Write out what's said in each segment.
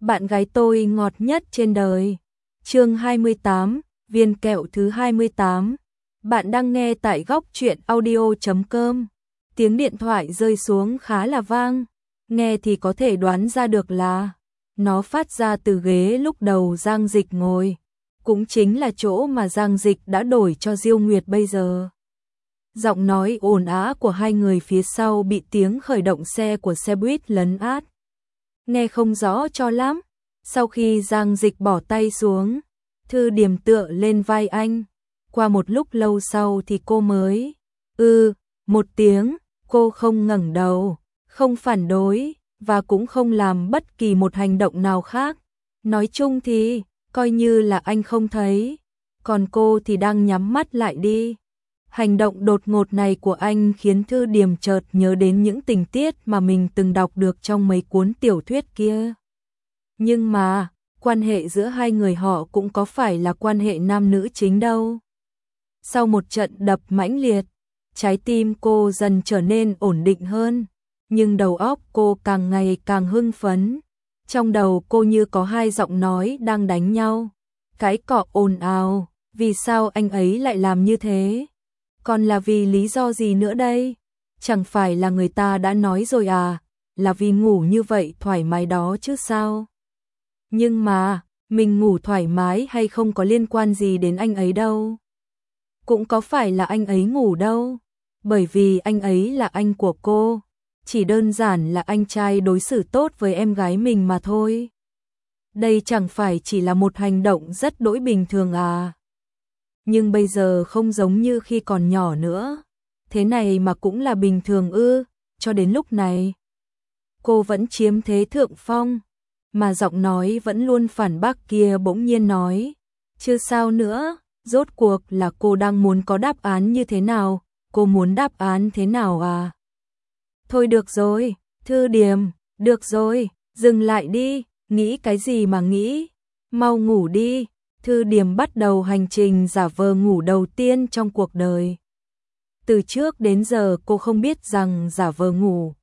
Bạn gái tôi ngọt nhất trên đời. Chương 28, viên kẹo thứ 28. Bạn đang nghe tại góc truyện audio.com. Tiếng điện thoại rơi xuống khá là vang, nghe thì có thể đoán ra được là nó phát ra từ ghế lúc đầu Giang Dịch ngồi, cũng chính là chỗ mà Giang Dịch đã đổi cho Diêu Nguyệt bây giờ. Giọng nói ồn ào của hai người phía sau bị tiếng khởi động xe của xe buýt lấn át, nghe không rõ cho lắm. Sau khi Giang Dịch bỏ tay xuống, Thư Điềm tựa lên vai anh. Qua một lúc lâu sau thì cô mới một tiếng. Cô không ngẩng đầu, không phản đối và cũng không làm bất kỳ một hành động nào khác. Nói chung thì coi như là anh không thấy, còn cô thì đang nhắm mắt lại đi. Hành động đột ngột này của anh khiến Thư Điềm chợt nhớ đến những tình tiết mà mình từng đọc được trong mấy cuốn tiểu thuyết kia. Nhưng mà, quan hệ giữa hai người họ cũng có phải là quan hệ nam nữ chính đâu. Sau một trận đập mãnh liệt, trái tim cô dần trở nên ổn định hơn, nhưng đầu óc cô càng ngày càng hưng phấn. Trong đầu cô như có hai giọng nói đang đánh nhau, cái cọ ồn ào, vì sao anh ấy lại làm như thế? Còn là vì lý do gì nữa đây? Chẳng phải là người ta đã nói rồi à, là vì ngủ như vậy thoải mái đó chứ sao? Nhưng mà, mình ngủ thoải mái hay không có liên quan gì đến anh ấy đâu. Cũng có phải là anh ấy ngủ đâu, bởi vì anh ấy là anh của cô, chỉ đơn giản là anh trai đối xử tốt với em gái mình mà thôi. Đây chẳng phải chỉ là một hành động rất đỗi bình thường à. Nhưng bây giờ không giống như khi còn nhỏ nữa, thế này mà cũng là bình thường ư? Cho đến lúc này, cô vẫn chiếm thế thượng phong, mà giọng nói vẫn luôn phản bác kia bỗng nhiên nói, chứ sao nữa, rốt cuộc là cô đang muốn có đáp án như thế nào, cô muốn đáp án thế nào à? Thôi được rồi, Thư Điềm, được rồi, dừng lại đi, nghĩ cái gì mà nghĩ, mau ngủ đi. Thư Điềm bắt đầu hành trình giả vờ ngủ đầu tiên trong cuộc đời. Từ trước đến giờ cô không biết rằng giả vờ ngủ,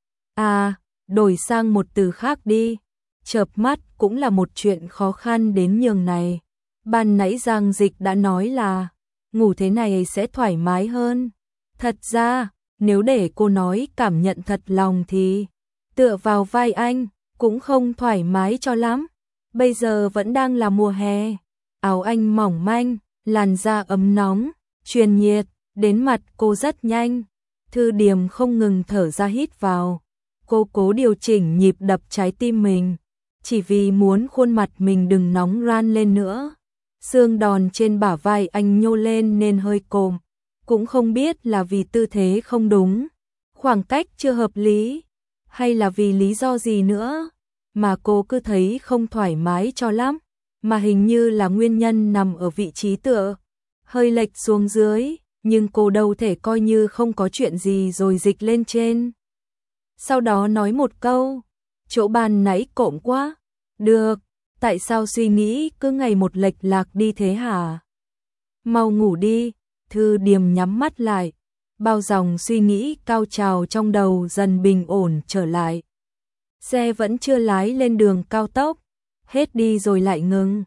đổi sang một từ khác đi, chợp mắt cũng là một chuyện khó khăn đến nhường này. Ban nãy Giang Dịch đã nói là ngủ thế này sẽ thoải mái hơn. Thật ra, nếu để cô nói cảm nhận thật lòng thì tựa vào vai anh cũng không thoải mái cho lắm. Bây giờ vẫn đang là mùa hè, áo anh mỏng manh, làn da ấm nóng, truyền nhiệt đến mặt cô rất nhanh. Thư Điềm không ngừng thở ra hít vào. Cô cố điều chỉnh nhịp đập trái tim mình, chỉ vì muốn khuôn mặt mình đừng nóng ran lên nữa. Xương đòn trên bả vai anh nhô lên nên hơi cồm, cũng không biết là vì tư thế không đúng, khoảng cách chưa hợp lý, hay là vì lý do gì nữa, mà cô cứ thấy không thoải mái cho lắm, mà hình như là nguyên nhân nằm ở vị trí tựa, hơi lệch xuống dưới, nhưng cô đâu thể coi như không có chuyện gì rồi dịch lên trên. Sau đó nói một câu, chỗ ban nãy cộm quá, được, tại sao suy nghĩ cứ ngày một lệch lạc đi thế hả? Mau ngủ đi. Thư Điềm nhắm mắt lại, bao dòng suy nghĩ cao trào trong đầu dần bình ổn trở lại. Xe vẫn chưa lái lên đường cao tốc, hết đi rồi lại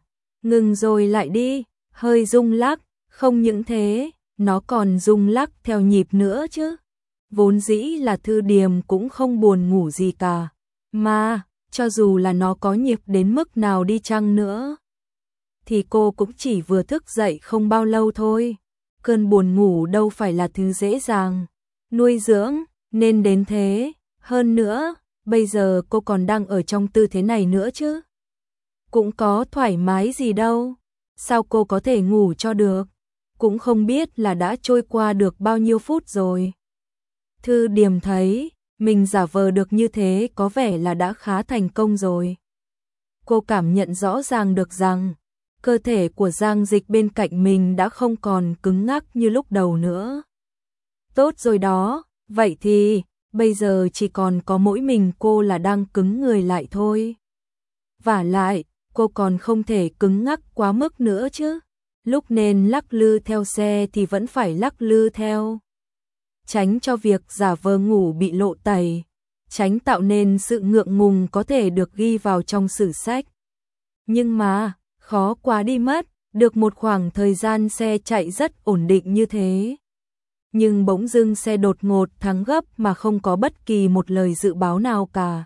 ngừng rồi lại đi, hơi rung lắc, không những thế, nó còn rung lắc theo nhịp nữa chứ. Vốn dĩ là Thư Điềm cũng không buồn ngủ gì cả, mà cho dù là nó có nhịp đến mức nào đi chăng nữa, thì cô cũng chỉ vừa thức dậy không bao lâu thôi. Cơn buồn ngủ đâu phải là thứ dễ dàng nuôi dưỡng, nên đến thế. Hơn nữa, bây giờ cô còn đang ở trong tư thế này nữa chứ. Cũng có thoải mái gì đâu. Sao cô có thể ngủ cho được? Cũng không biết là đã trôi qua được bao nhiêu phút rồi. Thư Điềm thấy, mình giả vờ được như thế có vẻ là đã khá thành công rồi. Cô cảm nhận rõ ràng được rằng, cơ thể của Giang Dịch bên cạnh mình đã không còn cứng ngắc như lúc đầu nữa. Tốt rồi đó, vậy thì, bây giờ chỉ còn có mỗi mình cô là đang cứng người lại thôi. Vả lại, cô còn không thể cứng ngắc quá mức nữa chứ. Lúc nên lắc lư theo xe thì vẫn phải lắc lư theo. Tránh cho việc giả vờ ngủ bị lộ tẩy, tránh tạo nên sự ngượng ngùng có thể được ghi vào trong sử sách. Nhưng mà, khó quá đi mất, được một khoảng thời gian xe chạy rất ổn định như thế. Nhưng bỗng dưng xe đột ngột thắng gấp mà không có bất kỳ một lời dự báo nào cả.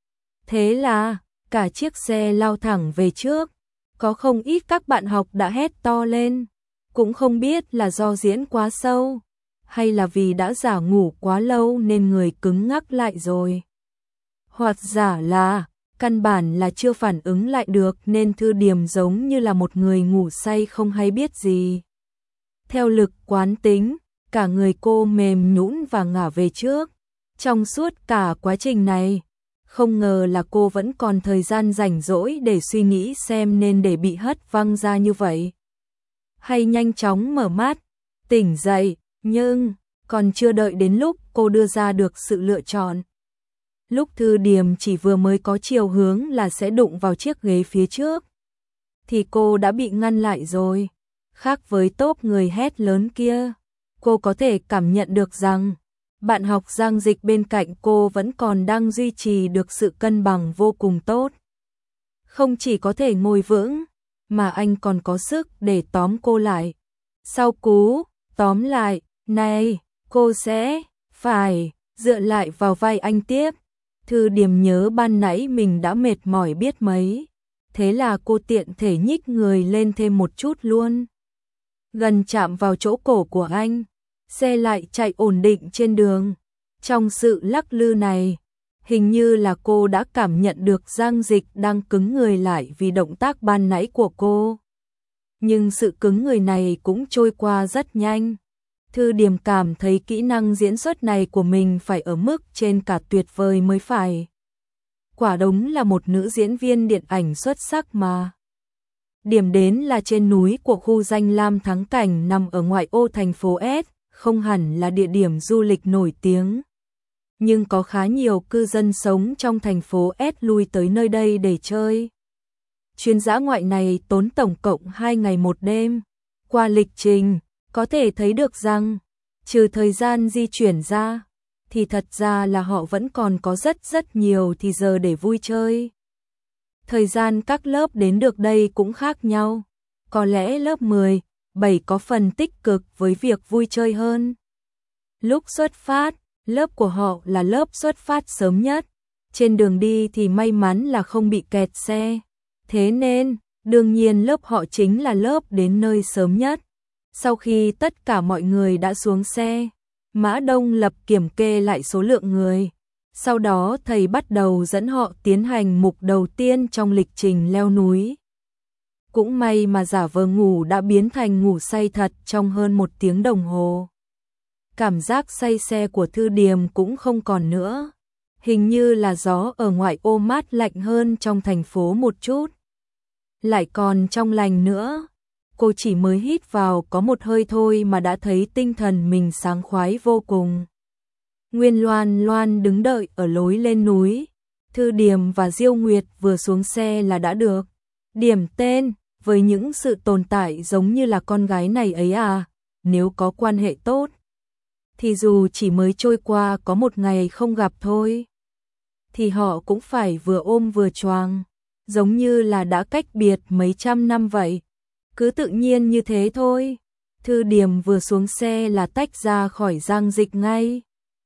Thế là, cả chiếc xe lao thẳng về trước. Có không ít các bạn học đã hét to lên. Cũng không biết là do diễn quá sâu, hay là vì đã giả ngủ quá lâu nên người cứng ngắc lại rồi. Hoặc giả là, căn bản là chưa phản ứng lại được nên Thư Điềm giống như là một người ngủ say không hay biết gì. Theo lực quán tính, cả người cô mềm nhũn và ngả về trước. Trong suốt cả quá trình này, không ngờ là cô vẫn còn thời gian rảnh rỗi để suy nghĩ xem nên để bị hất văng ra như vậy, hay nhanh chóng mở mắt, tỉnh dậy, nhưng còn chưa đợi đến lúc cô đưa ra được sự lựa chọn. Lúc Thư Điềm chỉ vừa mới có chiều hướng là sẽ đụng vào chiếc ghế phía trước, thì cô đã bị ngăn lại rồi. Khác với tốp người hét lớn kia, cô có thể cảm nhận được rằng bạn học Giang Dịch bên cạnh cô vẫn còn đang duy trì được sự cân bằng vô cùng tốt. Không chỉ có thể ngồi vững, mà anh còn có sức để tóm cô lại. Sau cú tóm lại này, cô sẽ phải dựa lại vào vai anh tiếp. Thư Điềm nhớ ban nãy mình đã mệt mỏi biết mấy, thế là cô tiện thể nhích người lên thêm một chút luôn. Gần chạm vào chỗ cổ của anh, xe lại chạy ổn định trên đường. Trong sự lắc lư này, hình như là cô đã cảm nhận được Giang Dịch đang cứng người lại vì động tác ban nãy của cô. Nhưng sự cứng người này cũng trôi qua rất nhanh. Thư Điềm cảm thấy kỹ năng diễn xuất này của mình phải ở mức trên cả tuyệt vời mới phải. Quả đúng là một nữ diễn viên điện ảnh xuất sắc mà. Điểm đến là trên núi của khu danh lam thắng cảnh nằm ở ngoại ô thành phố S, không hẳn là địa điểm du lịch nổi tiếng. Nhưng có khá nhiều cư dân sống trong thành phố S lui tới nơi đây để chơi. Chuyến dã ngoại này tốn tổng cộng 2 ngày 1 đêm. Qua lịch trình, có thể thấy được rằng, trừ thời gian di chuyển ra, thì thật ra là họ vẫn còn có rất nhiều thì giờ để vui chơi. Thời gian các lớp đến được đây cũng khác nhau. Có lẽ lớp 10, 7 có phần tích cực với việc vui chơi hơn. Lúc xuất phát, lớp của họ là lớp xuất phát sớm nhất. Trên đường đi thì may mắn là không bị kẹt xe. Thế nên, đương nhiên lớp họ chính là lớp đến nơi sớm nhất. Sau khi tất cả mọi người đã xuống xe, Mã Đông Lập kiểm kê lại số lượng người. Sau đó thầy bắt đầu dẫn họ tiến hành mục đầu tiên trong lịch trình leo núi. Cũng may mà giả vờ ngủ đã biến thành ngủ say thật trong hơn 1 tiếng đồng hồ. Cảm giác say xe của Thư Điềm cũng không còn nữa. Hình như là gió ở ngoại ô mát lạnh hơn trong thành phố một chút. Lại còn trong lành nữa. Cô chỉ mới hít vào có một hơi thôi mà đã thấy tinh thần mình sảng khoái vô cùng. Nguyên Loan Loan đứng đợi ở lối lên núi. Thư Điềm và Diêu Nguyệt vừa xuống xe là đã được điểm tên với những sự tồn tại giống như là con gái này ấy à. Nếu có quan hệ tốt, thì dù chỉ mới trôi qua có 1 ngày không gặp thôi, thì họ cũng phải vừa ôm vừa choàng, giống như là đã cách biệt mấy trăm năm vậy. Cứ tự nhiên như thế thôi. Thư Điềm vừa xuống xe là tách ra khỏi Giang Dịch ngay.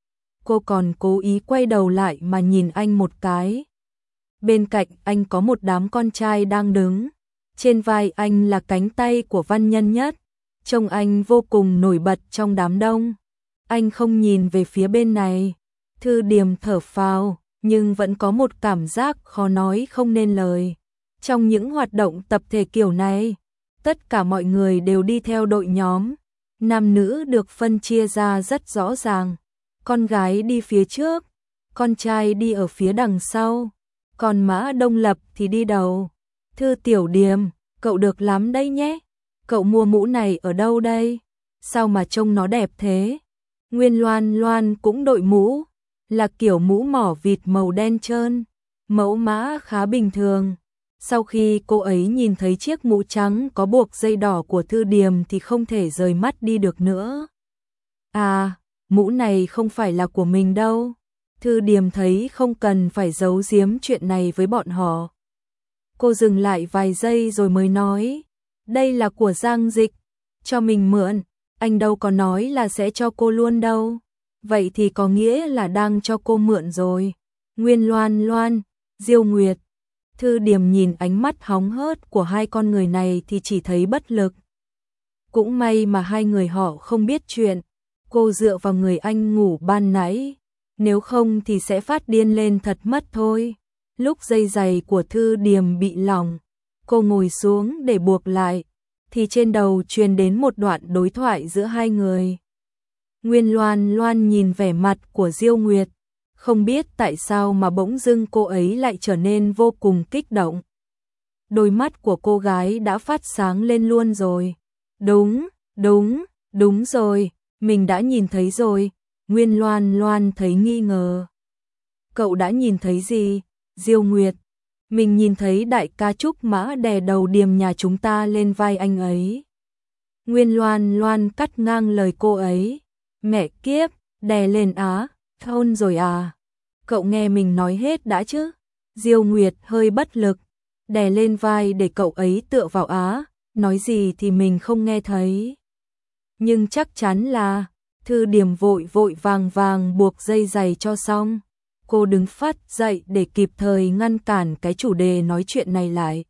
Cô còn cố ý quay đầu lại mà nhìn anh một cái. Bên cạnh anh có một đám con trai đang đứng. Trên vai anh là cánh tay của Văn Nhân Nhất. Trông anh vô cùng nổi bật trong đám đông. Anh không nhìn về phía bên này. Thư Điềm thở phào, nhưng vẫn có một cảm giác khó nói không nên lời. Trong những hoạt động tập thể kiểu này, tất cả mọi người đều đi theo đội nhóm. Nam nữ được phân chia ra rất rõ ràng. Con gái đi phía trước, con trai đi ở phía đằng sau, còn Mã Đông Lập thì đi đầu. Thư Tiểu Điềm, cậu được lắm đây nhé. Cậu mua mũ này ở đâu đây? Sao mà trông nó đẹp thế? Nguyên Loan Loan cũng đội mũ, là kiểu mũ mỏ vịt màu đen trơn, mẫu mã khá bình thường. Sau khi cô ấy nhìn thấy chiếc mũ trắng có buộc dây đỏ của Thư Điềm thì không thể rời mắt đi được nữa. À, mũ này không phải là của mình đâu. Thư Điềm thấy không cần phải giấu giếm chuyện này với bọn họ. Cô dừng lại vài giây rồi mới nói, đây là của Giang Dịch, cho mình mượn, anh đâu có nói là sẽ cho cô luôn đâu. Vậy thì có nghĩa là đang cho cô mượn rồi. Nguyên Loan Loan, Diêu Nguyệt. Thư Điềm nhìn ánh mắt hóng hớt của hai con người này thì chỉ thấy bất lực. Cũng may mà hai người họ không biết chuyện. Cô dựa vào người anh ngủ ban nãy, nếu không thì sẽ phát điên lên thật mất thôi. Lúc dây giày của Thư Điềm bị lỏng, cô ngồi xuống để buộc lại, thì trên đầu truyền đến một đoạn đối thoại giữa hai người. Nguyên Loan Loan nhìn vẻ mặt của Diêu Nguyệt, không biết tại sao mà bỗng dưng cô ấy lại trở nên vô cùng kích động. Đôi mắt của cô gái đã phát sáng lên luôn rồi. Đúng rồi, mình đã nhìn thấy rồi. Nguyên Loan Loan thấy nghi ngờ. Cậu đã nhìn thấy gì? Diêu Nguyệt, mình nhìn thấy đại ca Trúc Mã đè đầu Điềm nhà chúng ta lên vai anh ấy. Nguyên Loan Loan cắt ngang lời cô ấy. Mẹ kiếp, đè lên á, thôn rồi à? Cậu nghe mình nói hết đã chứ? Diêu Nguyệt hơi bất lực, đè lên vai để cậu ấy tựa vào á, nói gì thì mình không nghe thấy. Nhưng chắc chắn là, Thư Điềm vội vội vàng vàng buộc dây giày cho xong. Cô đứng phát dậy để kịp thời ngăn cản cái chủ đề nói chuyện này lại.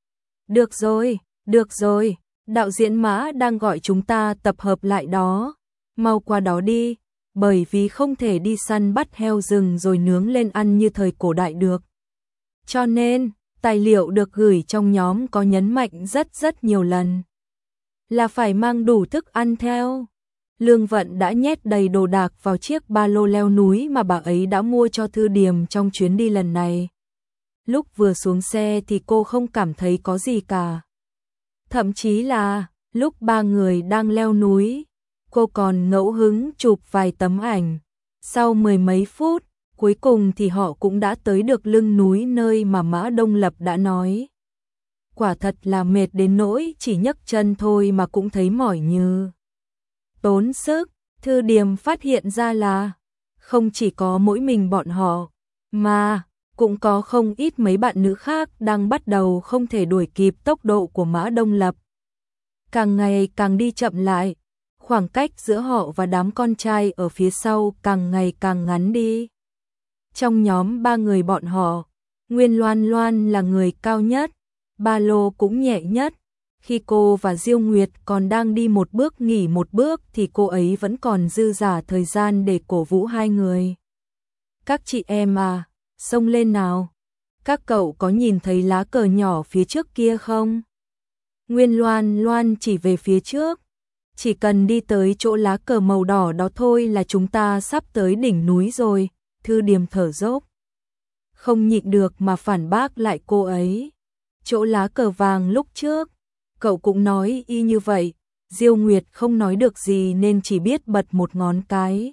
Được rồi, đạo diễn Mã đang gọi chúng ta tập hợp lại đó. Mau qua đó đi, bởi vì không thể đi săn bắt heo rừng rồi nướng lên ăn như thời cổ đại được. Cho nên, tài liệu được gửi trong nhóm có nhấn mạnh rất nhiều lần là phải mang đủ thức ăn theo. Lương Vận đã nhét đầy đồ đạc vào chiếc ba lô leo núi mà bà ấy đã mua cho Thư Điềm trong chuyến đi lần này. Lúc vừa xuống xe thì cô không cảm thấy có gì cả. Thậm chí là, lúc ba người đang leo núi, cô còn ngẫu hứng chụp vài tấm ảnh. Sau mười mấy phút, cuối cùng thì họ cũng đã tới được lưng núi nơi mà Mã Đông Lập đã nói. Quả thật là mệt đến nỗi chỉ nhấc chân thôi mà cũng thấy mỏi như tốn sức. Thư Điềm phát hiện ra là không chỉ có mỗi mình bọn họ, mà cũng có không ít mấy bạn nữ khác đang bắt đầu không thể đuổi kịp tốc độ của Mã Đông Lập. Càng ngày càng đi chậm lại, khoảng cách giữa họ và đám con trai ở phía sau càng ngày càng ngắn đi. Trong nhóm ba người bọn họ, Nguyên Loan Loan là người cao nhất, ba lô cũng nhẹ nhất. Khi cô và Diêu Nguyệt còn đang đi một bước nghỉ một bước thì cô ấy vẫn còn dư dả thời gian để cổ vũ hai người. Các chị em à, xông lên nào. Các cậu có nhìn thấy lá cờ nhỏ phía trước kia không? Nguyên Loan Loan chỉ về phía trước. Chỉ cần đi tới chỗ lá cờ màu đỏ đó thôi là chúng ta sắp tới đỉnh núi rồi. Thư Điềm thở dốc, không nhịn được mà phản bác lại cô ấy. Chỗ lá cờ vàng lúc trước, cậu cũng nói y như vậy. Diêu Nguyệt không nói được gì nên chỉ biết bật một ngón cái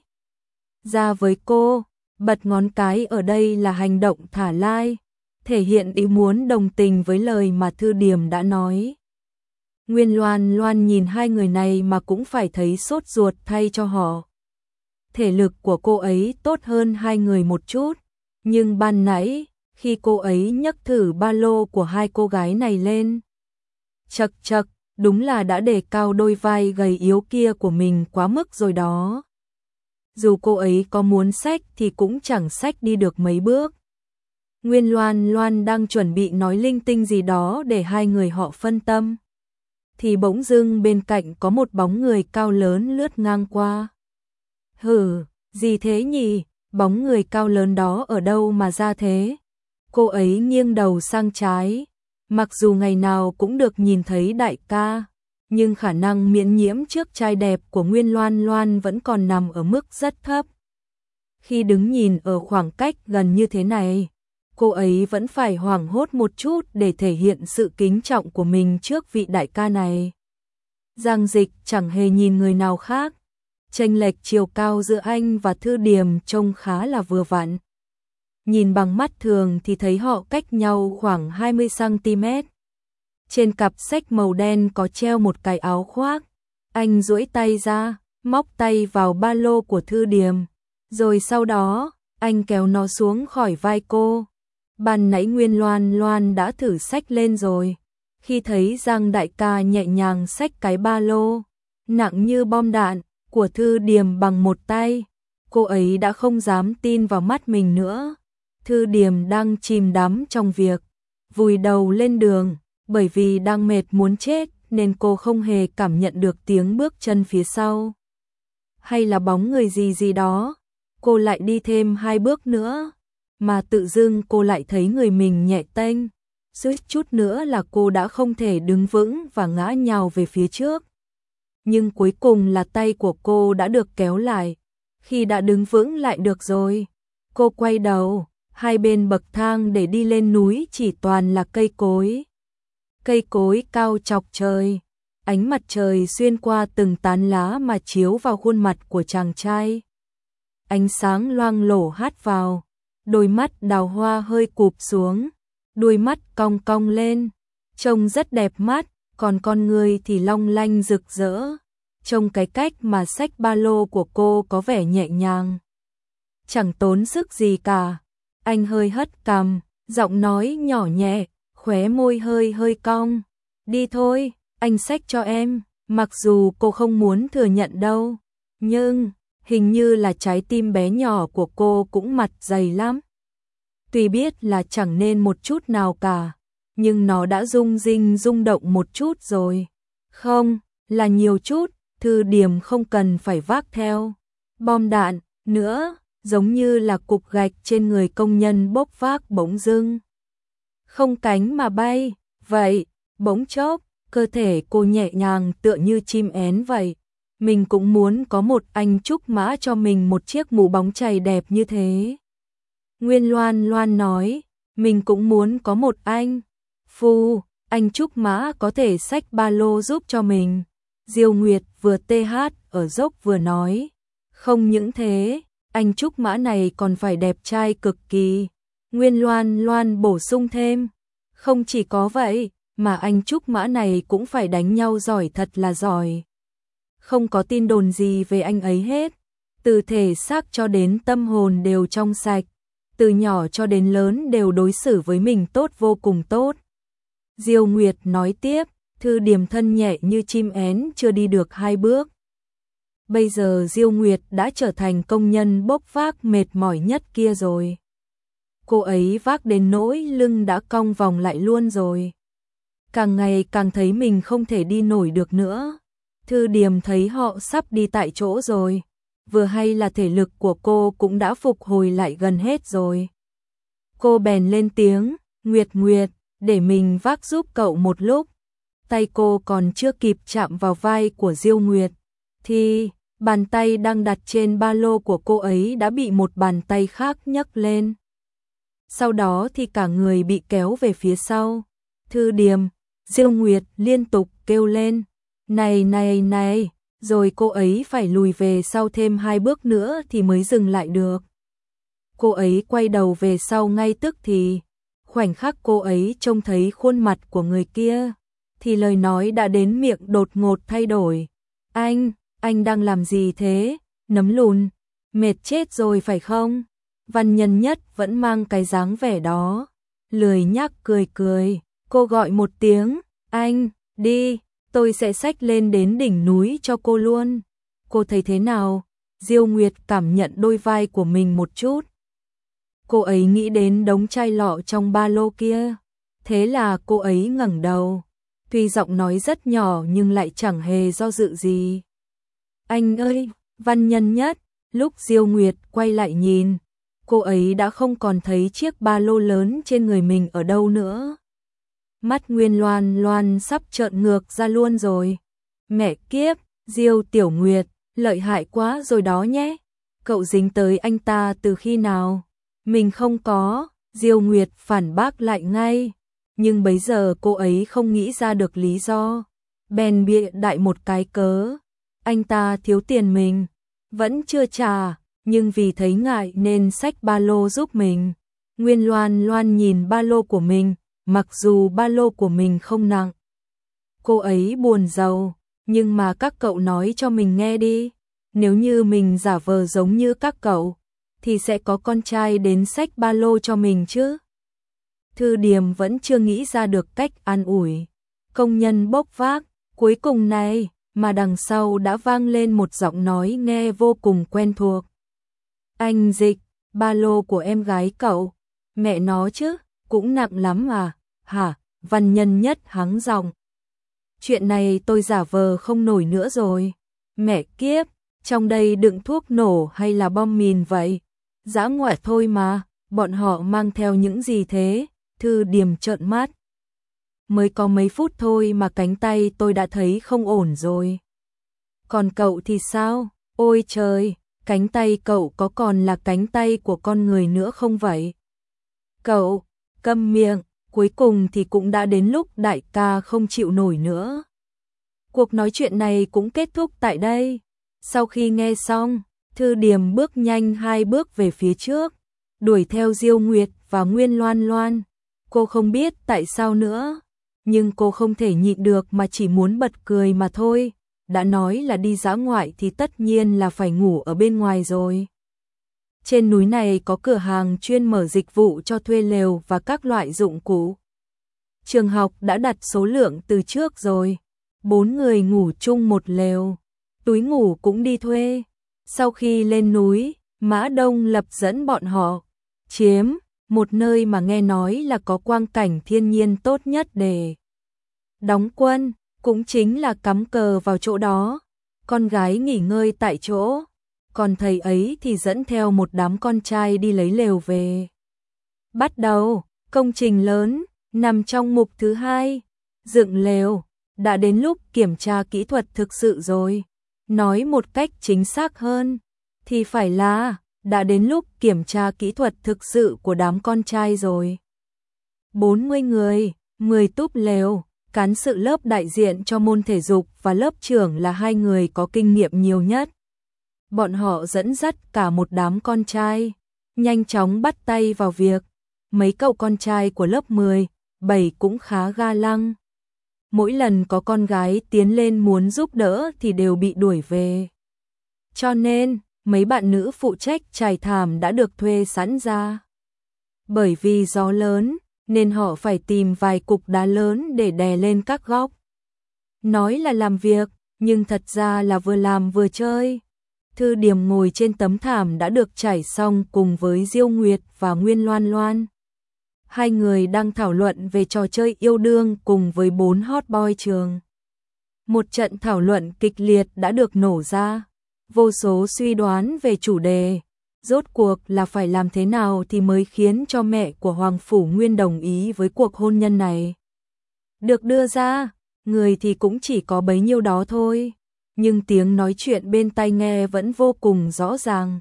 ra với cô. Bật ngón cái ở đây là hành động thả lai, thể hiện ý muốn đồng tình với lời mà Thư Điềm đã nói. Nguyên Loan Loan nhìn hai người này mà cũng phải thấy sốt ruột thay cho họ. Thể lực của cô ấy tốt hơn hai người một chút, nhưng ban nãy, khi cô ấy nhấc thử ba lô của hai cô gái này lên, chật, đúng là đã đề cao đôi vai gầy yếu kia của mình quá mức rồi đó. Dù cô ấy có muốn xách thì cũng chẳng xách đi được mấy bước. Nguyên Loan Loan đang chuẩn bị nói linh tinh gì đó để hai người họ phân tâm, thì bỗng dưng bên cạnh có một bóng người cao lớn lướt ngang qua. Hừ, gì thế nhỉ? Bóng người cao lớn đó ở đâu mà ra thế? Cô ấy nghiêng đầu sang trái. Mặc dù ngày nào cũng được nhìn thấy đại ca, nhưng khả năng miễn nhiễm trước trai đẹp của Nguyên Loan Loan vẫn còn nằm ở mức rất thấp. Khi đứng nhìn ở khoảng cách gần như thế này, cô ấy vẫn phải hoảng hốt một chút để thể hiện sự kính trọng của mình trước vị đại ca này. Giang Dịch chẳng hề nhìn người nào khác. Chênh lệch chiều cao giữa anh và Thư Điềm trông khá là vừa vặn. Nhìn bằng mắt thường thì thấy họ cách nhau khoảng 20 cm. Trên cặp xách màu đen có treo một cái áo khoác. Anh duỗi tay ra, móc tay vào ba lô của Thư Điềm. Rồi sau đó, anh kéo nó xuống khỏi vai cô. Ban nãy Nguyên Loan Loan đã thử xách lên rồi. Khi thấy Giang đại ca nhẹ nhàng xách cái ba lô, nặng như bom đạn, của Thư Điềm bằng một tay, cô ấy đã không dám tin vào mắt mình nữa. Thư Điềm đang chìm đắm trong việc vùi đầu lên đường, bởi vì đang mệt muốn chết nên cô không hề cảm nhận được tiếng bước chân phía sau. Hay là bóng người gì gì đó, cô lại đi thêm 2 bước nữa, mà tự dưng cô lại thấy người mình nhẹ tênh, suýt chút nữa là cô đã không thể đứng vững và ngã nhào về phía trước. Nhưng cuối cùng là tay của cô đã được kéo lại, khi đã đứng vững lại được rồi. Cô quay đầu, hai bên bậc thang để đi lên núi chỉ toàn là cây cối cao chọc trời. Ánh mặt trời xuyên qua từng tán lá mà chiếu vào khuôn mặt của chàng trai. Ánh sáng loang lổ hắt vào, đôi mắt đào hoa hơi cụp xuống, đuôi mắt cong cong lên, trông rất đẹp mắt, còn con người thì long lanh rực rỡ. Trông cái cách mà xách ba lô của cô có vẻ nhẹ nhàng, chẳng tốn sức gì cả. Anh hơi hất cằm, giọng nói nhỏ nhẹ, khóe môi hơi hơi cong. Đi thôi, anh xách cho em. Mặc dù cô không muốn thừa nhận đâu, nhưng hình như là trái tim bé nhỏ của cô cũng mặt dày lắm. Tuy biết là chẳng nên một chút nào cả, nhưng nó đã rung động một chút rồi. Không, là nhiều chút. Thư Điềm không cần phải vác theo bom đạn nữa, giống như là cục gạch trên người công nhân bốc vác bỗng dưng không cánh mà bay. Vậy, bỗng chốc, cơ thể cô nhẹ nhàng tựa như chim én vậy. Mình cũng muốn có một anh trúc mã cho mình một chiếc mũ bóng chày đẹp như thế. Nguyên Loan Loan nói, mình cũng muốn có một anh anh trúc mã có thể xách ba lô giúp cho mình. Diêu Nguyệt vừa TH ở dốc vừa nói, không những thế, anh trúc mã này còn phải đẹp trai cực kỳ. Nguyên Loan Loan bổ sung thêm, không chỉ có vậy, mà anh trúc mã này cũng phải đánh nhau giỏi, thật là giỏi. Không có tin đồn gì về anh ấy hết, từ thể xác cho đến tâm hồn đều trong sạch, từ nhỏ cho đến lớn đều đối xử với mình tốt, vô cùng tốt. Diêu Nguyệt nói tiếp, Thư Điềm thân nhẹ như chim én chưa đi được 2 bước. Bây giờ Diêu Nguyệt đã trở thành công nhân bốc vác mệt mỏi nhất kia rồi. Cô ấy vác đến nỗi lưng đã cong vòng lại luôn rồi. Càng ngày càng thấy mình không thể đi nổi được nữa. Thư Điềm thấy họ sắp đi tại chỗ rồi. Vừa hay là thể lực của cô cũng đã phục hồi lại gần hết rồi. Cô bèn lên tiếng, Nguyệt Nguyệt, để mình vác giúp cậu một lúc. Tay cô còn chưa kịp chạm vào vai của Diêu Nguyệt, thì bàn tay đang đặt trên ba lô của cô ấy đã bị một bàn tay khác nhấc lên. Sau đó thì cả người bị kéo về phía sau. Thư Điềm, Diêu Nguyệt liên tục kêu lên, này này này, rồi cô ấy phải lùi về sau thêm 2 bước nữa thì mới dừng lại được. Cô ấy quay đầu về sau ngay tức thì, khoảnh khắc cô ấy trông thấy khuôn mặt của người kia, thì lời nói đã đến miệng đột ngột thay đổi. Anh đang làm gì thế? Nấm lùn, mệt chết rồi phải không? Văn Nhân Nhất vẫn mang cái dáng vẻ đó, lười nhác cười cười, cô gọi một tiếng, anh, đi, tôi sẽ xách lên đến đỉnh núi cho cô luôn. Cô thấy thế nào? Diêu Nguyệt cảm nhận đôi vai của mình một chút. Cô ấy nghĩ đến đống chai lọ trong ba lô kia, thế là cô ấy ngẩng đầu. Tuy giọng nói rất nhỏ nhưng lại chẳng hề do dự gì. Anh ơi, Văn Nhân Nhất, lúc Diêu Nguyệt quay lại nhìn, cô ấy đã không còn thấy chiếc ba lô lớn trên người mình ở đâu nữa. Mắt Nguyên Loan Loan sắp trợn ngược ra luôn rồi. Mẹ kiếp, Diêu Tiểu Nguyệt, lợi hại quá rồi đó nhé. Cậu dính tới anh ta từ khi nào? Mình không có, Diêu Nguyệt phản bác lại ngay. Nhưng bấy giờ cô ấy không nghĩ ra được lý do, bèn bịa đại một cái cớ. Anh ta thiếu tiền mình, vẫn chưa trả, nhưng vì thấy ngại nên xách ba lô giúp mình. Nguyên Loan Loan nhìn ba lô của mình, mặc dù ba lô của mình không nặng. Cô ấy buồn rầu, nhưng mà các cậu nói cho mình nghe đi, nếu như mình giả vờ giống như các cậu, thì sẽ có con trai đến xách ba lô cho mình chứ. Thư Điềm vẫn chưa nghĩ ra được cách an ủi công nhân bốc vác. Cuối cùng này, mà đằng sau đã vang lên một giọng nói nghe vô cùng quen thuộc. Anh Dịch, ba lô của em gái cậu, mẹ nó chứ, cũng nặng lắm à, hả? Văn Nhân Nhất hắng giọng. Chuyện này tôi giả vờ không nổi nữa rồi. Mẹ kiếp, trong đây đựng thuốc nổ hay là bom mìn vậy? Dã ngoại thôi mà, bọn họ mang theo những gì thế? Thư Điềm trợn mắt. Mới có mấy phút thôi mà cánh tay tôi đã thấy không ổn rồi. Còn cậu thì sao? Ôi trời, cánh tay cậu có còn là cánh tay của con người nữa không vậy? Cậu, câm miệng, cuối cùng thì cũng đã đến lúc đại ca không chịu nổi nữa. Cuộc nói chuyện này cũng kết thúc tại đây. Sau khi nghe xong, Thư Điềm bước nhanh 2 bước về phía trước, đuổi theo Diêu Nguyệt và Nguyên Loan Loan. Cô không biết tại sao nữa, nhưng cô không thể nhịn được mà chỉ muốn bật cười mà thôi. Đã nói là đi dã ngoại thì tất nhiên là phải ngủ ở bên ngoài rồi. Trên núi này có cửa hàng chuyên mở dịch vụ cho thuê lều và các loại dụng cụ. Trường học đã đặt số lượng từ trước rồi. 4 người ngủ chung một lều, túi ngủ cũng đi thuê. Sau khi lên núi, Mã Đông Lập dẫn bọn họ chiếm một nơi mà nghe nói là có quang cảnh thiên nhiên tốt nhất để đóng quân, cũng chính là cắm cờ vào chỗ đó. Con gái nghỉ ngơi tại chỗ, còn thầy ấy thì dẫn theo một đám con trai đi lấy lều về. Bắt đầu, công trình lớn, nằm trong mục thứ 2, dựng lều, đã đến lúc kiểm tra kỹ thuật thực sự rồi. Nói một cách chính xác hơn, thì phải là, đã đến lúc kiểm tra kỹ thuật thực sự của đám con trai rồi. 40 người, 10 túp lều, cán sự lớp đại diện cho môn thể dục và lớp trưởng là 2 người có kinh nghiệm nhiều nhất. Bọn họ dẫn dắt cả một đám con trai, nhanh chóng bắt tay vào việc. Mấy cậu con trai của lớp 10, 7 cũng khá ga lăng. Mỗi lần có con gái tiến lên muốn giúp đỡ thì đều bị đuổi về. Cho nên, mấy bạn nữ phụ trách trải thảm đã được thuê sẵn ra. Bởi vì gió lớn, nên họ phải tìm vài cục đá lớn để đè lên các góc. Nói là làm việc, nhưng thật ra là vừa làm vừa chơi. Thư Điềm ngồi trên tấm thảm đã được trải xong cùng với Diêu Nguyệt và Nguyên Loan Loan. 2 người đang thảo luận về trò chơi yêu đương cùng với 4 hot boy trường. Một trận thảo luận kịch liệt đã được nổ ra, vô số suy đoán về chủ đề, rốt cuộc là phải làm thế nào thì mới khiến cho mẹ của Hoàng Phủ Nguyên đồng ý với cuộc hôn nhân này. Được đưa ra, người thì cũng chỉ có bấy nhiêu đó thôi, nhưng tiếng nói chuyện bên tai nghe vẫn vô cùng rõ ràng.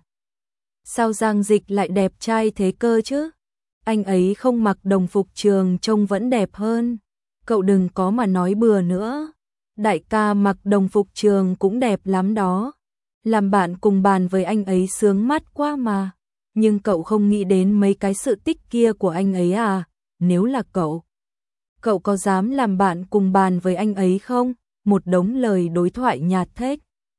Sao Giang Dịch lại đẹp trai thế cơ chứ? Anh ấy không mặc đồng phục trường trông vẫn đẹp hơn. Cậu đừng có mà nói bừa nữa. Đại ca mặc đồng phục trường cũng đẹp lắm đó. Làm bạn cùng bàn với anh ấy sướng mắt quá mà. Nhưng cậu không nghĩ đến mấy cái sự tích kia của anh ấy à? Nếu là cậu có dám làm bạn cùng bàn với anh ấy không? Một đống lời đối thoại nhạt thếch,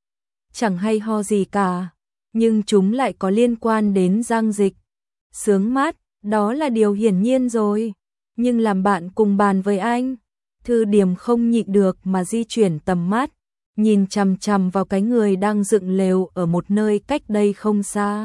chẳng hay ho gì cả, nhưng chúng lại có liên quan đến Giang Dịch. Sướng mắt, đó là điều hiển nhiên rồi, nhưng làm bạn cùng bàn với anh. Thư Điềm không nhịn được mà di chuyển tầm mắt, nhìn chằm chằm vào cái người đang dựng lều ở một nơi cách đây không xa.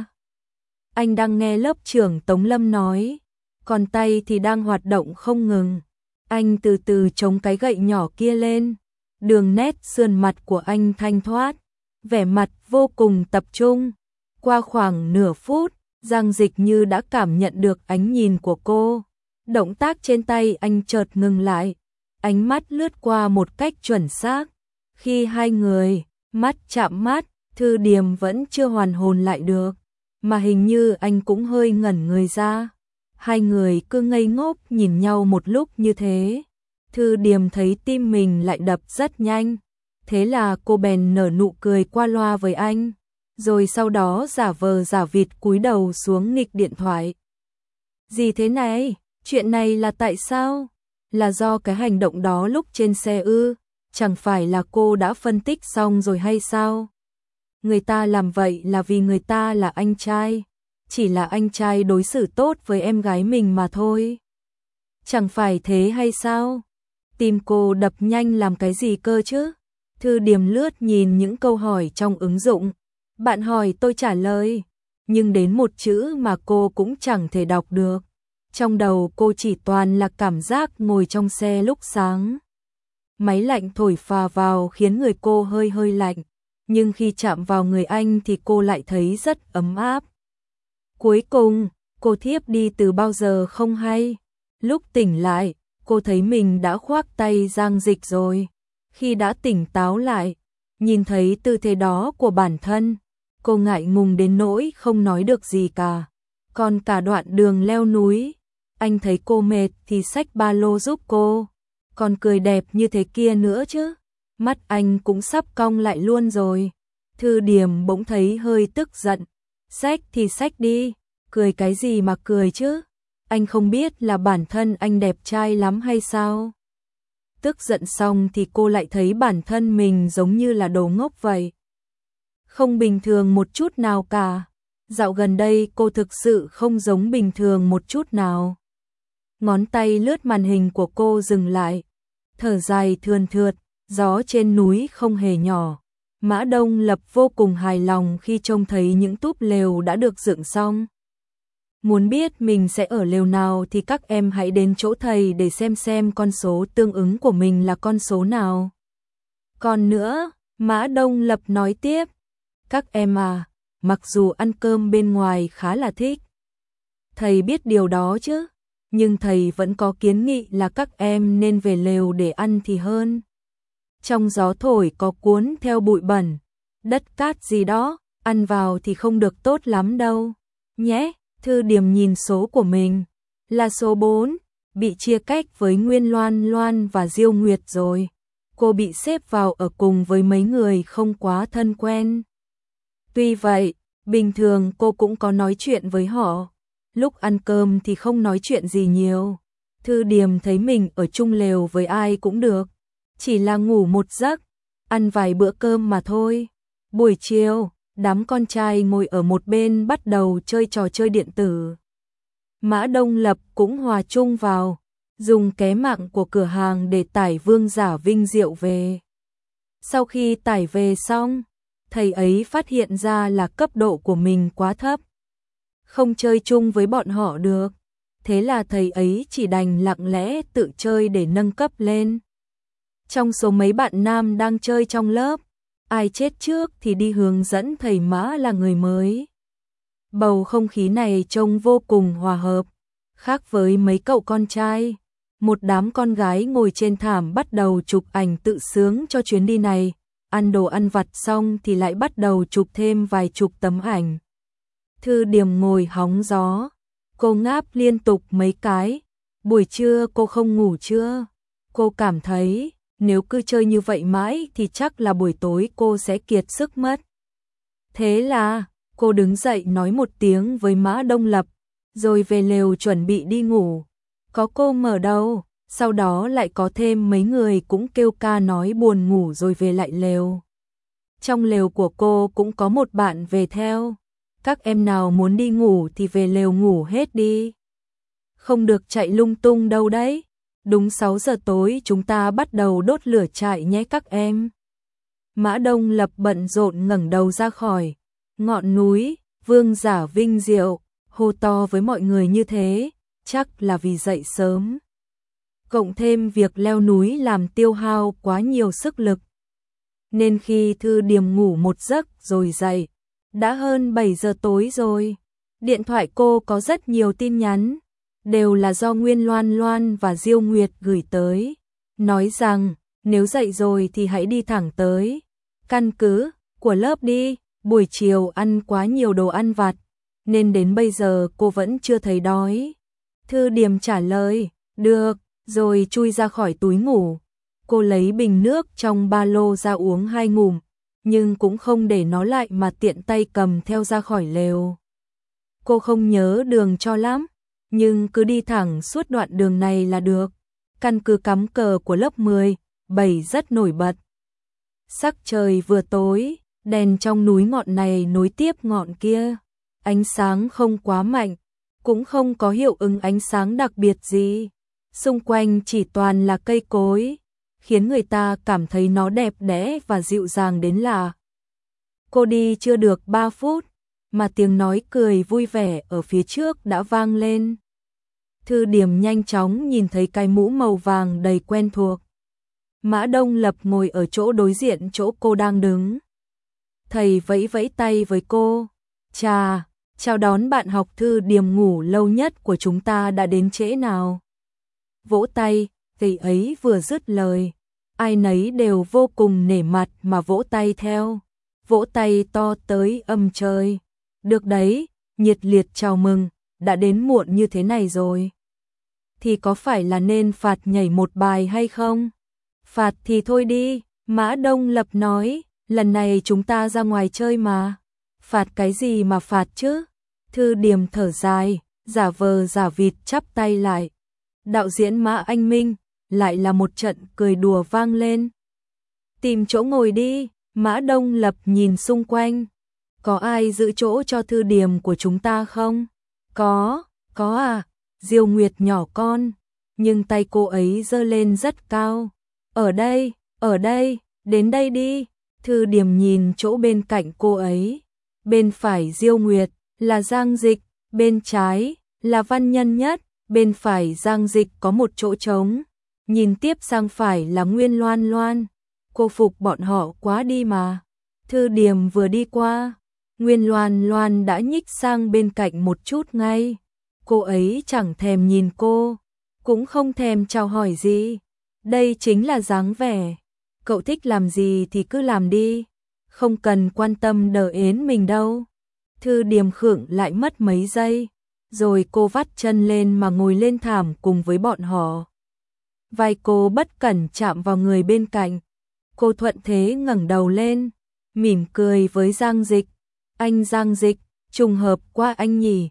Anh đang nghe lớp trưởng Tống Lâm nói, còn tay thì đang hoạt động không ngừng. Anh từ từ chống cái gậy nhỏ kia lên, đường nét sườn mặt của anh thanh thoát, vẻ mặt vô cùng tập trung. Qua khoảng nửa phút, Giang Dịch như đã cảm nhận được ánh nhìn của cô. Động tác trên tay anh chợt ngừng lại, ánh mắt lướt qua một cách chuẩn xác. Khi 2 người mắt chạm mắt, Thư Điềm vẫn chưa hoàn hồn lại được, mà hình như anh cũng hơi ngẩn người ra. 2 người cứ ngây ngốc nhìn nhau một lúc như thế. Thư Điềm thấy tim mình lại đập rất nhanh, thế là cô bèn nở nụ cười qua loa với anh, rồi sau đó giả vờ giả vịt cúi đầu xuống nghịch điện thoại. Gì thế này? Chuyện này là tại sao? Là do cái hành động đó lúc trên xe ư? Chẳng phải là cô đã phân tích xong rồi hay sao? Người ta làm vậy là vì người ta là anh trai, chỉ là anh trai đối xử tốt với em gái mình mà thôi. Chẳng phải thế hay sao? Tim cô đập nhanh làm cái gì cơ chứ? Thư Điềm lướt nhìn những câu hỏi trong ứng dụng. Bạn hỏi tôi trả lời, nhưng đến một chữ mà cô cũng chẳng thể đọc được. Trong đầu cô chỉ toàn là cảm giác ngồi trong xe lúc sáng. Máy lạnh thổi phà vào khiến người cô hơi hơi lạnh, nhưng khi chạm vào người anh thì cô lại thấy rất ấm áp. Cuối cùng, cô thiếp đi từ bao giờ không hay. Lúc tỉnh lại, cô thấy mình đã khoác tay Giang Dịch rồi. Khi đã tỉnh táo lại, nhìn thấy tư thế đó của bản thân, cô ngại ngùng đến nỗi không nói được gì cả. Còn cả đoạn đường leo núi, anh thấy cô mệt thì xách ba lô giúp cô. Còn cười đẹp như thế kia nữa chứ. Mắt anh cũng sắp cong lại luôn rồi. Thư Điềm bỗng thấy hơi tức giận. Xách thì xách đi, cười cái gì mà cười chứ? Anh không biết là bản thân anh đẹp trai lắm hay sao? Tức giận xong thì cô lại thấy bản thân mình giống như là đồ ngốc vậy. Không bình thường một chút nào cả. Dạo gần đây cô thực sự không giống bình thường một chút nào. Ngón tay lướt màn hình của cô dừng lại. Thở dài thườn thượt, gió trên núi không hề nhỏ. Mã Đông Lập vô cùng hài lòng khi trông thấy những túp lều đã được dựng xong. Muốn biết mình sẽ ở lều nào thì các em hãy đến chỗ thầy để xem con số tương ứng của mình là con số nào. Còn nữa, Mã Đông Lập nói tiếp, các em à, mặc dù ăn cơm bên ngoài khá là thích. Thầy biết điều đó chứ, nhưng thầy vẫn có kiến nghị là các em nên về lều để ăn thì hơn. Trong gió thổi có cuốn theo bụi bẩn, đất cát gì đó, ăn vào thì không được tốt lắm đâu. Nhé, Thư Điềm nhìn số của mình, là số 4, bị chia cách với Nguyên Loan Loan và Diêu Nguyệt rồi. Cô bị xếp vào ở cùng với mấy người không quá thân quen. Tuy vậy, bình thường cô cũng có nói chuyện với họ. Lúc ăn cơm thì không nói chuyện gì nhiều. Thư Điềm thấy mình ở chung lều với ai cũng được. Chỉ là ngủ một giấc, ăn vài bữa cơm mà thôi. Buổi chiều, đám con trai ngồi ở một bên bắt đầu chơi trò chơi điện tử. Mã Đông Lập cũng hòa chung vào, dùng ké mạng của cửa hàng để tải Vương Giả Vinh Diệu về. Sau khi tải về xong, thầy ấy phát hiện ra là cấp độ của mình quá thấp. Không chơi chung với bọn họ được. Thế là thầy ấy chỉ đành lặng lẽ tự chơi để nâng cấp lên. Trong số mấy bạn nam đang chơi trong lớp, ai chết trước thì đi hướng dẫn thầy Mã là người mới. Bầu không khí này trông vô cùng hòa hợp. Khác với mấy cậu con trai, một đám con gái ngồi trên thảm bắt đầu chụp ảnh tự sướng cho chuyến đi này. Ăn đồ ăn vặt xong thì lại bắt đầu chụp thêm vài chục tấm ảnh. Thư Điềm ngồi hóng gió, cô ngáp liên tục mấy cái. Buổi trưa cô không ngủ chưa? Cô cảm thấy nếu cứ chơi như vậy mãi thì chắc là buổi tối cô sẽ kiệt sức mất. Thế là cô đứng dậy nói một tiếng với Mã Đông Lập, rồi về lều chuẩn bị đi ngủ. Có cô mở đầu, sau đó lại có thêm mấy người cũng kêu ca nói buồn ngủ rồi về lại lều. Trong lều của cô cũng có một bạn về theo. Các em nào muốn đi ngủ thì về lều ngủ hết đi. Không được chạy lung tung đâu đấy. Đúng 6 giờ tối chúng ta bắt đầu đốt lửa trại nhé các em. Mã Đông Lập bận rộn ngẩng đầu ra khỏi ngọn núi, Vương Giả Vinh Diệu, hô to với mọi người như thế, chắc là vì dậy sớm. Cộng thêm việc leo núi làm tiêu hao quá nhiều sức lực. Nên khi Thư Điềm ngủ một giấc rồi dậy, đã hơn 7 giờ tối rồi. Điện thoại cô có rất nhiều tin nhắn, đều là do Nguyên Loan Loan và Diêu Nguyệt gửi tới, nói rằng nếu dậy rồi thì hãy đi thẳng tới căn cứ của lớp đi, buổi chiều ăn quá nhiều đồ ăn vặt, nên đến bây giờ cô vẫn chưa thấy đói. Thư Điềm trả lời, được, rồi chui ra khỏi túi ngủ. Cô lấy bình nước trong ba lô ra uống 2 ngụm, nhưng cũng không để nó lại mà tiện tay cầm theo ra khỏi lều. Cô không nhớ đường cho lắm, nhưng cứ đi thẳng suốt đoạn đường này là được. Căn cứ cắm cờ của lớp 10, 7 rất nổi bật. Sắc trời vừa tối, đèn trong núi ngọn này nối tiếp ngọn kia. Ánh sáng không quá mạnh, cũng không có hiệu ứng ánh sáng đặc biệt gì. xung quanh chỉ toàn là cây cối, khiến người ta cảm thấy nó đẹp đẽ và dịu dàng đến lạ. Cô đi chưa được 3 phút, mà tiếng nói cười vui vẻ ở phía trước đã vang lên. Thư Điểm nhanh chóng nhìn thấy cái mũ màu vàng đầy quen thuộc. Mã Đông Lập ngồi ở chỗ đối diện chỗ cô đang đứng. Thầy vẫy vẫy tay với cô. Chào đón bạn học Thư Điểm ngủ lâu nhất của chúng ta đã đến trễ nào. Vỗ tay, thầy ấy vừa dứt lời. Ai nấy đều vô cùng nể mặt mà vỗ tay theo. Vỗ tay to tới âm trời. Được đấy, nhiệt liệt chào mừng, đã đến muộn như thế này rồi. Thì có phải là nên phạt nhảy một bài hay không? Phạt thì thôi đi, Mã Đông Lập nói, lần này chúng ta ra ngoài chơi mà. Phạt cái gì mà phạt chứ? Thư Điểm thở dài, giả vờ giả vịt chắp tay lại. Đạo diễn Mã Anh Minh, lại là một trận cười đùa vang lên. Tìm chỗ ngồi đi, Mã Đông Lập nhìn xung quanh. Có ai giữ chỗ cho Thư Điểm của chúng ta không? Có à, Diêu Nguyệt nhỏ con, nhưng tay cô ấy giơ lên rất cao. Ở đây, đến đây đi. Thư Điểm nhìn chỗ bên cạnh cô ấy. Bên phải Diêu Nguyệt là Giang Dịch, bên trái là Văn Nhân Nhất, bên phải Giang Dịch có một chỗ trống. Nhìn tiếp sang phải là Nguyên Loan Loan. Cô phục bọn họ quá đi mà. Thư Điểm vừa đi qua, Nguyên Loan Loan đã nhích sang bên cạnh một chút ngay. Cô ấy chẳng thèm nhìn cô, cũng không thèm chào hỏi gì. Đây chính là dáng vẻ. Cậu thích làm gì thì cứ làm đi, không cần quan tâm đờ ến mình đâu. Thư Điểm khựng lại mất mấy giây, rồi cô vắt chân lên mà ngồi lên thảm cùng với bọn họ. Vai cô bất cẩn chạm vào người bên cạnh. Cô thuận thế ngẩng đầu lên, mỉm cười với Giang Dịch. Anh Giang Dịch, trùng hợp quá anh nhỉ.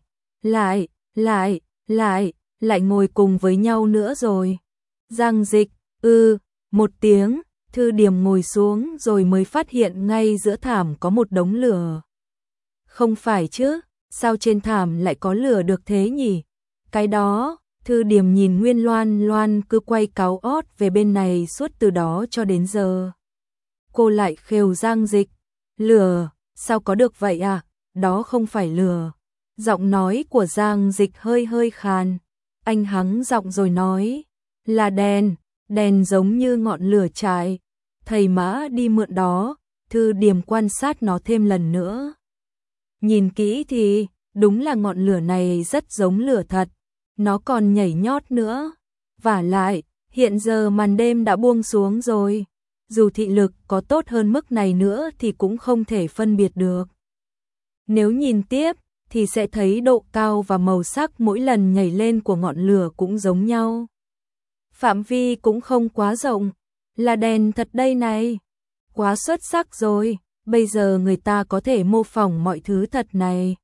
Lại ngồi cùng với nhau nữa rồi. Giang Dịch, một tiếng. Thư Điểm ngồi xuống rồi mới phát hiện ngay giữa thảm có một đống lửa. Không phải chứ, sao trên thảm lại có lửa được thế nhỉ? Cái đó, Thư Điểm nhìn Nguyên Loan Loan cứ quay cáu ót về bên này suốt từ đó cho đến giờ. Cô lại khều Giang Dịch, lửa, sao có được vậy à? Đó không phải lửa. Giọng nói của Giang Dịch hơi khàn. Anh hắng giọng rồi nói, là đèn giống như ngọn lửa trại. Thầy Mã đi mượn đó. Thư Điểm quan sát nó thêm lần nữa. Nhìn kỹ thì đúng là ngọn lửa này rất giống lửa thật. Nó còn nhảy nhót nữa. Vả lại, hiện giờ màn đêm đã buông xuống rồi. Dù thị lực có tốt hơn mức này nữa thì cũng không thể phân biệt được. Nếu nhìn tiếp thì sẽ thấy độ cao và màu sắc mỗi lần nhảy lên của ngọn lửa cũng giống nhau. Phạm vi cũng không quá rộng. Là đèn thật đây này. Quá xuất sắc rồi. Bây giờ người ta có thể mô phỏng mọi thứ thật này.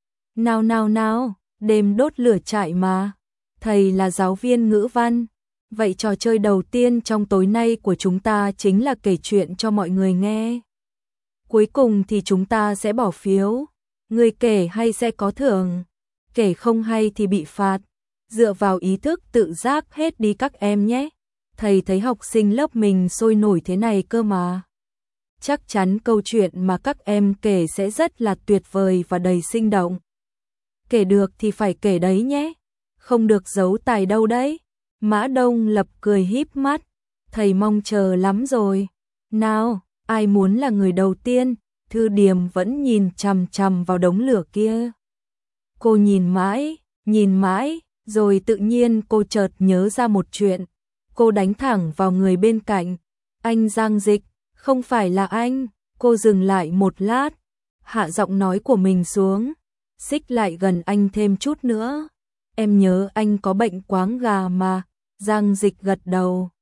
Nào, đêm đốt lửa trại mà. Thầy là giáo viên ngữ văn. Vậy trò chơi đầu tiên trong tối nay của chúng ta chính là kể chuyện cho mọi người nghe. Cuối cùng thì chúng ta sẽ bỏ phiếu. Người kể hay sẽ có thưởng. Kể không hay thì bị phạt. Dựa vào ý thức tự giác hết đi các em nhé. Thầy thấy học sinh lớp mình sôi nổi thế này cơ mà. Chắc chắn câu chuyện mà các em kể sẽ rất là tuyệt vời và đầy sinh động. Kể được thì phải kể đấy nhé. Không được giấu tài đâu đấy. Mã Đông Lập cười híp mắt. Thầy mong chờ lắm rồi. Nào, ai muốn là người đầu tiên? Thư Điểm vẫn nhìn chằm chằm vào đống lửa kia. Cô nhìn mãi, rồi tự nhiên cô chợt nhớ ra một chuyện. Cô đánh thẳng vào người bên cạnh. Anh Giang Dịch, không phải là anh. Cô dừng lại một lát, hạ giọng nói của mình xuống, xích lại gần anh thêm chút nữa. Em nhớ anh có bệnh quáng gà mà. Giang Dịch gật đầu.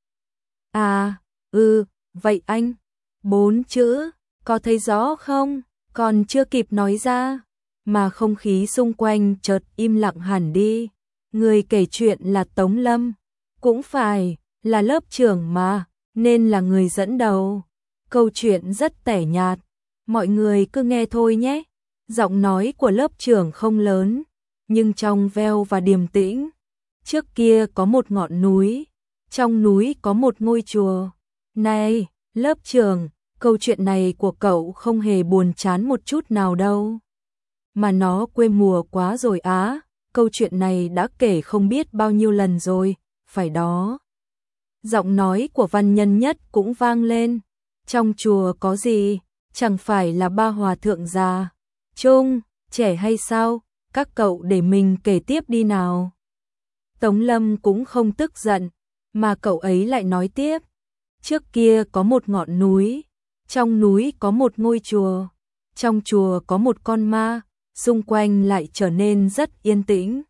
Vậy anh? 4 chữ, có thấy rõ không? Còn chưa kịp nói ra, mà không khí xung quanh chợt im lặng hẳn đi. Người kể chuyện là Tống Lâm, cũng phải là lớp trưởng mà, nên là người dẫn đầu. Câu chuyện rất tẻ nhạt, mọi người cứ nghe thôi nhé. Giọng nói của lớp trưởng không lớn, nhưng trong veo và điềm tĩnh. Trước kia có một ngọn núi, trong núi có một ngôi chùa. Này, lớp trưởng, câu chuyện này của cậu không hề buồn chán một chút nào đâu. Mà nó quê mùa quá rồi á, câu chuyện này đã kể không biết bao nhiêu lần rồi, phải đó. Giọng nói của Văn Nhân Nhất cũng vang lên. Trong chùa có gì, chẳng phải là ba hòa thượng già, trung, trẻ hay sao, các cậu để mình kể tiếp đi nào. Tống Lâm cũng không tức giận, mà cậu ấy lại nói tiếp. Trước kia có một ngọn núi, trong núi có một ngôi chùa, trong chùa có một con ma, xung quanh lại trở nên rất yên tĩnh.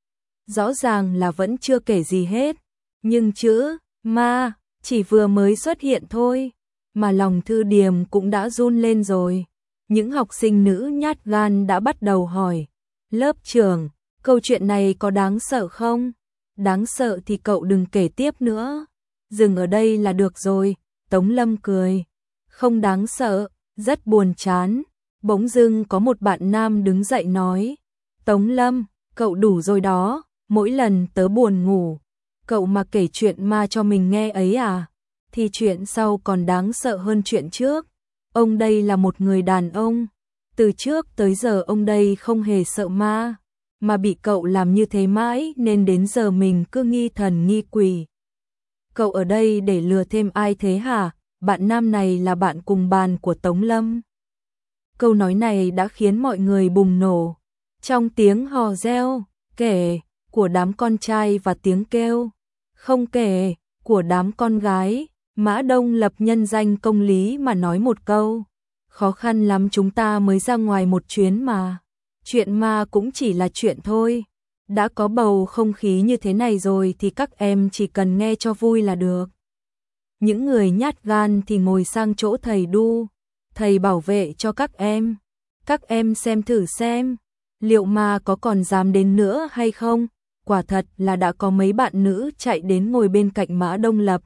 Rõ ràng là vẫn chưa kể gì hết, nhưng chữ ma chỉ vừa mới xuất hiện thôi, mà lòng Thư Điềm cũng đã run lên rồi. Những học sinh nữ nhát gan đã bắt đầu hỏi, lớp trưởng, câu chuyện này có đáng sợ không? Đáng sợ thì cậu đừng kể tiếp nữa, dừng ở đây là được rồi. Tống Lâm cười, không đáng sợ, rất buồn chán. Bỗng dưng có một bạn nam đứng dậy nói, Tống Lâm, cậu đủ rồi đó, mỗi lần tớ buồn ngủ, cậu mà kể chuyện ma cho mình nghe ấy à, thì chuyện sau còn đáng sợ hơn chuyện trước. Ông đây là một người đàn ông, từ trước tới giờ ông đây không hề sợ ma, mà bị cậu làm như thế mãi nên đến giờ mình cứ nghi thần nghi quỷ. Cậu ở đây để lừa thêm ai thế hả? Bạn nam này là bạn cùng bàn của Tống Lâm. Câu nói này đã khiến mọi người bùng nổ. Trong tiếng hò reo, kể, của đám con trai và tiếng kêu, không kể, của đám con gái, Mã Đông Lập nhân danh công lý mà nói một câu. Khó khăn lắm chúng ta mới ra ngoài một chuyến mà. Chuyện ma cũng chỉ là chuyện thôi. Đã có bầu không khí như thế này rồi thì các em chỉ cần nghe cho vui là được. Những người nhát gan thì ngồi sang chỗ thầy đu. Thầy bảo vệ cho các em. Các em xem thử xem, liệu ma có còn dám đến nữa hay không? Quả thật là đã có mấy bạn nữ chạy đến ngồi bên cạnh Mã Đông Lập.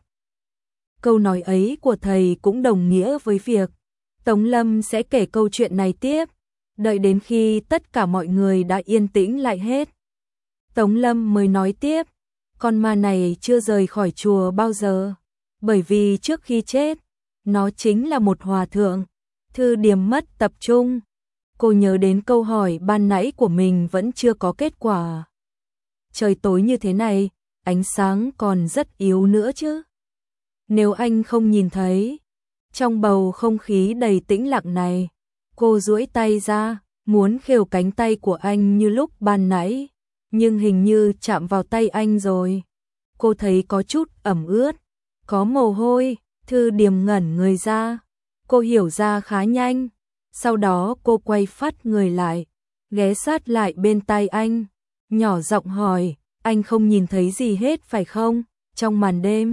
Câu nói ấy của thầy cũng đồng nghĩa với việc Tống Lâm sẽ kể câu chuyện này tiếp, đợi đến khi tất cả mọi người đã yên tĩnh lại hết. Tống Lâm mới nói tiếp, con ma này chưa rời khỏi chùa bao giờ, bởi vì trước khi chết, nó chính là một hòa thượng. Thư Điềm mất tập trung, cô nhớ đến câu hỏi ban nãy của mình vẫn chưa có kết quả. Trời tối như thế này, ánh sáng còn rất yếu nữa chứ. Nếu anh không nhìn thấy, trong bầu không khí đầy tĩnh lặng này, cô duỗi tay ra, muốn khều cánh tay của anh như lúc ban nãy, nhưng hình như chạm vào tay anh rồi. Cô thấy có chút ẩm ướt, có mồ hôi. Thư Điềm ngẩn người ra, cô hiểu ra khá nhanh. Sau đó cô quay phắt người lại, ghé sát lại bên tai anh, nhỏ giọng hỏi, anh không nhìn thấy gì hết phải không? Trong màn đêm,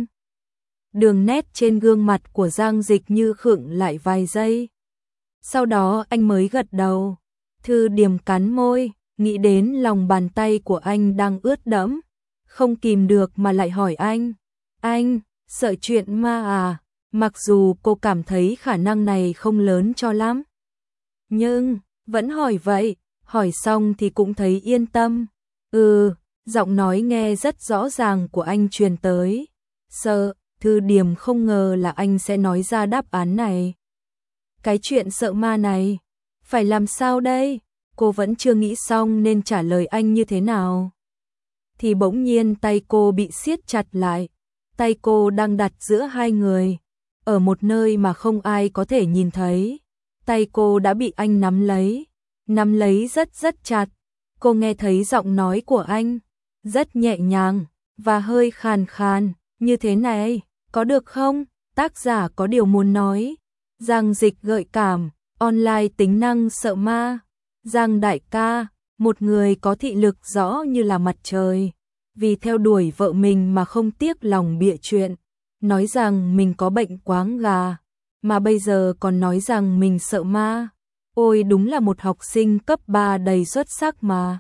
đường nét trên gương mặt của Giang Dịch như khựng lại vài giây. Sau đó anh mới gật đầu. Thư Điềm cắn môi, nghĩ đến lòng bàn tay của anh đang ướt đẫm, không kìm được mà lại hỏi anh, sợ chuyện ma à? Mặc dù cô cảm thấy khả năng này không lớn cho lắm, nhưng vẫn hỏi vậy, hỏi xong thì cũng thấy yên tâm. Giọng nói nghe rất rõ ràng của anh truyền tới. Sợ. Thư Điềm không ngờ là anh sẽ nói ra đáp án này. Cái chuyện sợ ma này, phải làm sao đây? Cô vẫn chưa nghĩ xong nên trả lời anh như thế nào. Thì bỗng nhiên tay cô bị siết chặt lại. Tay cô đang đặt giữa hai người, ở một nơi mà không ai có thể nhìn thấy. Tay cô đã bị anh nắm lấy rất rất chặt. Cô nghe thấy giọng nói của anh, rất nhẹ nhàng, và hơi khàn khàn, như thế này, có được không? Tác giả có điều muốn nói. Giang Dịch gợi cảm, online tính năng sợ ma. Giang đại ca, một người có thị lực rõ như là mặt trời, vì theo đuổi vợ mình mà không tiếc lòng bịa chuyện, nói rằng mình có bệnh quáng gà, mà bây giờ còn nói rằng mình sợ ma. Ôi đúng là một học sinh cấp 3 đầy xuất sắc mà.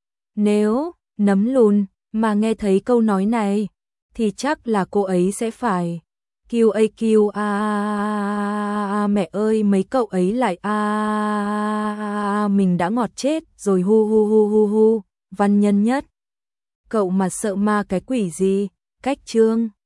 Nếu Nấm Lùn mà nghe thấy câu nói này, thì chắc là cô ấy sẽ phải mẹ ơi mấy cậu ấy lại mình đã ngọt chết rồi hu hu hu hu hu. Văn Nhân Nhất cậu mà sợ ma cái quỷ gì, cách chương